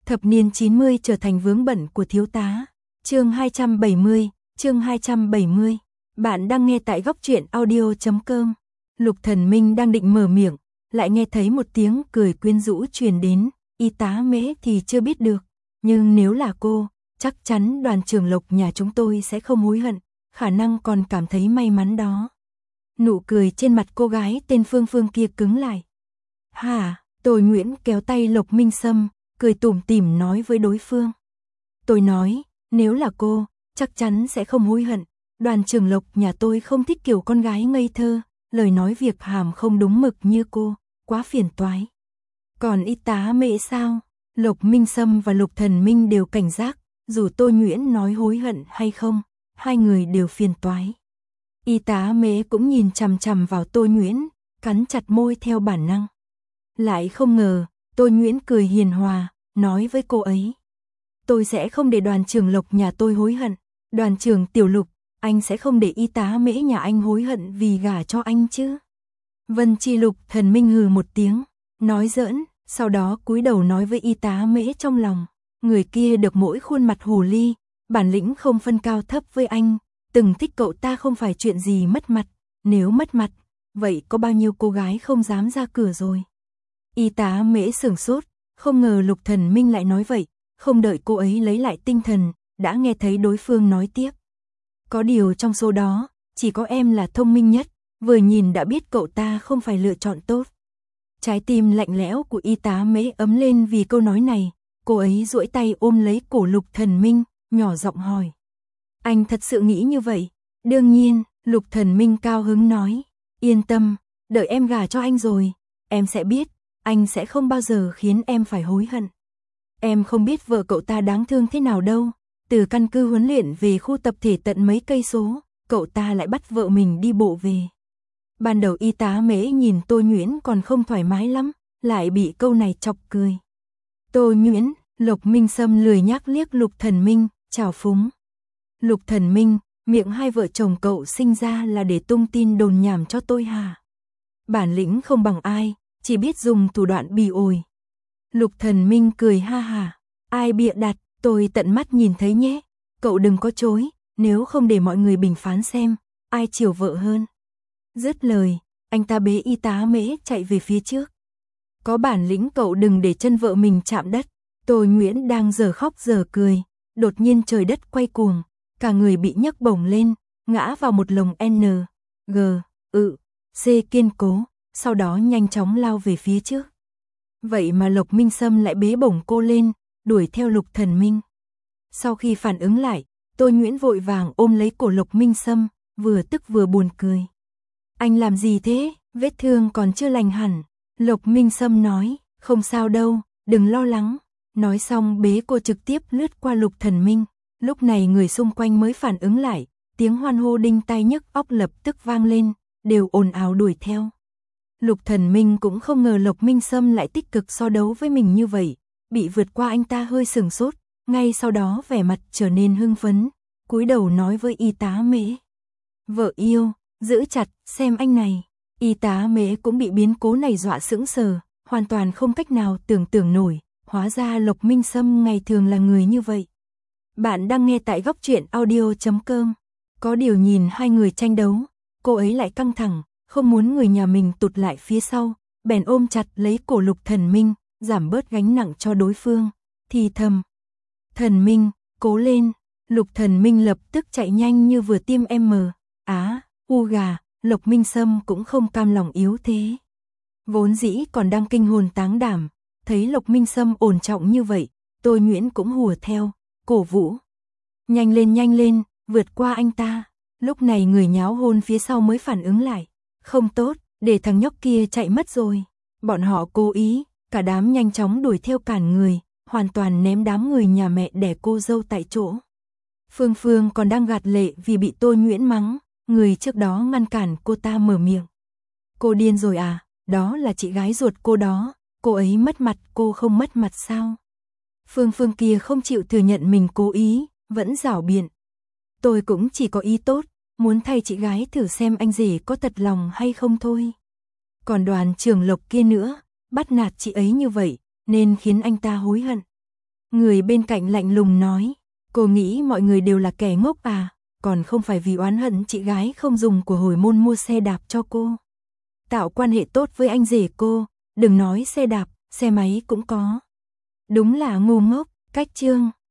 Thập niên 90 trở thành vướng bận của thiếu tá. Chương 270. Bạn đang nghe tại góc truyện audio.com. Lục Thần Minh đang định mở miệng, lại nghe thấy một tiếng cười quyến rũ truyền đến. Y tá Mễ thì chưa biết được, nhưng nếu là cô, chắc chắn đoàn trưởng Lộc nhà chúng tôi sẽ không hối hận, khả năng còn cảm thấy may mắn đó. Nụ cười trên mặt cô gái tên Phương Phương kia cứng lại. Hả? Tôi Nguyễn kéo tay Lộc Minh Sâm, cười tủm tỉm nói với đối phương. Tôi nói, nếu là cô, chắc chắn sẽ không hối hận. Đoàn trưởng Lộc nhà tôi không thích kiểu con gái ngây thơ, lời nói việc hàm không đúng mực như cô, quá phiền toái. Còn y tá Mễ sao? Lộc Minh Sâm và Lục Thần Minh đều cảnh giác, dù Tô Nhuyễn nói hối hận hay không, hai người đều phiền toái. Y tá Mễ cũng nhìn chằm chằm vào Tô Nhuyễn, cắn chặt môi theo bản năng. Lại không ngờ, Tô Nhuyễn cười hiền hòa, nói với cô ấy. Tôi sẽ không để đoàn trưởng Lộc nhà tôi hối hận. Đoàn trưởng Tiểu Lục, anh sẽ không để y tá Mễ nhà anh hối hận vì gả cho anh chứ? Vân Chi Lục Thần Minh hừ một tiếng, nói giỡn, sau đó cúi đầu nói với y tá Mễ trong lòng. Người kia được mỗi khuôn mặt hồ ly, bản lĩnh không phân cao thấp với anh, từng thích cậu ta không phải chuyện gì mất mặt, nếu mất mặt, vậy có bao nhiêu cô gái không dám ra cửa rồi. Y tá Mễ sửng sốt, không ngờ Lục Thần Minh lại nói vậy, không đợi cô ấy lấy lại tinh thần, đã nghe thấy đối phương nói tiếp. Có điều trong số đó, chỉ có em là thông minh nhất, vừa nhìn đã biết cậu ta không phải lựa chọn tốt. Trái tim lạnh lẽo của y tá Mễ ấm lên vì câu nói này, cô ấy duỗi tay ôm lấy cổ Lục Thần Minh, nhỏ giọng hỏi. Anh thật sự nghĩ như vậy? Đương nhiên, Lục Thần Minh cao hứng nói. Yên tâm, đợi em gả cho anh rồi, em sẽ biết, anh sẽ không bao giờ khiến em phải hối hận. Em không biết vợ cậu ta đáng thương thế nào đâu, từ căn cứ huấn luyện về khu tập thể tận mấy cây số, cậu ta lại bắt vợ mình đi bộ về. Ban đầu y tá Mễ nhìn Tô Nhuyễn còn không thoải mái lắm, lại bị câu này chọc cười. Tô Nhuyễn, Lộc Minh Sâm lười nhác liếc Lục Thần Minh, chào phúng. Lục Thần Minh, miệng hai vợ chồng cậu sinh ra là để tung tin đồn nhảm cho tôi hả? Bản lĩnh không bằng ai, chỉ biết dùng thủ đoạn bỉ ổi. Lục Thần Minh cười ha hả, ai bịa đặt, tôi tận mắt nhìn thấy nhé, cậu đừng có chối, nếu không để mọi người bình phán xem, ai chiều vợ hơn. Dứt lời, anh ta bế y tá Mễ chạy về phía trước. Có bản lĩnh cậu đừng để chân vợ mình chạm đất. Tô Nhuyễn đang giờ khóc giờ cười, đột nhiên trời đất quay cuồng, cả người bị nhấc bổng lên, ngã vào một lồng N, G, C kiên cố, sau đó nhanh chóng lao về phía trước. Vậy mà Lộc Minh Sâm lại bế bổng cô lên, đuổi theo Lục Thần Minh. Sau khi phản ứng lại, Tô Nhuyễn vội vàng ôm lấy cổ Lộc Minh Sâm, vừa tức vừa buồn cười. Anh làm gì thế, vết thương còn chưa lành hẳn. Lộc Minh Sâm nói, không sao đâu, đừng lo lắng. Nói xong bế cô trực tiếp lướt qua Lục Thần Minh. Lúc này người xung quanh mới phản ứng lại, tiếng hoan hô đinh tai nhức óc lập tức vang lên, đều ồn ào đuổi theo. Lục Thần Minh cũng không ngờ Lộc Minh Sâm lại tích cực so đấu với mình như vậy, bị vượt qua anh ta hơi sửng sốt, ngay sau đó vẻ mặt trở nên hưng phấn, cúi đầu nói với y tá Mễ. Vợ yêu, giữ chặt, xem anh này. Y tá Mễ cũng bị biến cố này dọa sững sờ, hoàn toàn không cách nào tưởng tượng nổi, hóa ra Lộc Minh Sâm ngày thường là người như vậy. Bạn đang nghe tại góc truyện audio.com. Có điều nhìn hai người tranh đấu, cô ấy lại căng thẳng, không muốn người nhà mình tụt lại phía sau, bèn ôm chặt lấy cổ Lục Thần Minh, giảm bớt gánh nặng cho đối phương, thì thầm. Thần Minh, cố lên. Lục Thần Minh lập tức chạy nhanh như vừa tiêm u gà. Lộc Minh Sâm cũng không cam lòng yếu thế. Vốn dĩ còn đang kinh hồn táng đảm, thấy Lộc Minh Sâm ổn trọng như vậy, Tô Nhuyễn cũng hùa theo, cổ vũ. Nhanh lên, vượt qua anh ta. Lúc này người nháo hôn phía sau mới phản ứng lại. Không tốt, để thằng nhóc kia chạy mất rồi. Bọn họ cố ý, cả đám nhanh chóng đuổi theo cản người, hoàn toàn ném đám người nhà mẹ đẻ cô dâu tại chỗ. Phương Phương còn đang gạt lệ vì bị Tô Nhuyễn mắng. Người trước đó ngăn cản cô ta mở miệng. Cô điên rồi à, đó là chị gái ruột cô đó, cô ấy mất mặt cô không mất mặt sao? Phương Phương kia không chịu thừa nhận mình cố ý, vẫn giảo biện. Tôi cũng chỉ có ý tốt, muốn thay chị gái thử xem anh rể có thật lòng hay không thôi. Còn đoàn trưởng Lộc kia nữa, bắt nạt chị ấy như vậy, nên khiến anh ta hối hận. Người bên cạnh lạnh lùng nói, cô nghĩ mọi người đều là kẻ ngốc à, còn không phải vì oán hận chị gái không dùng của hồi môn mua xe đạp cho cô. Tạo quan hệ tốt với anh rể cô, đừng nói xe đạp, xe máy cũng có. Đúng là ngu ngốc, cách chương.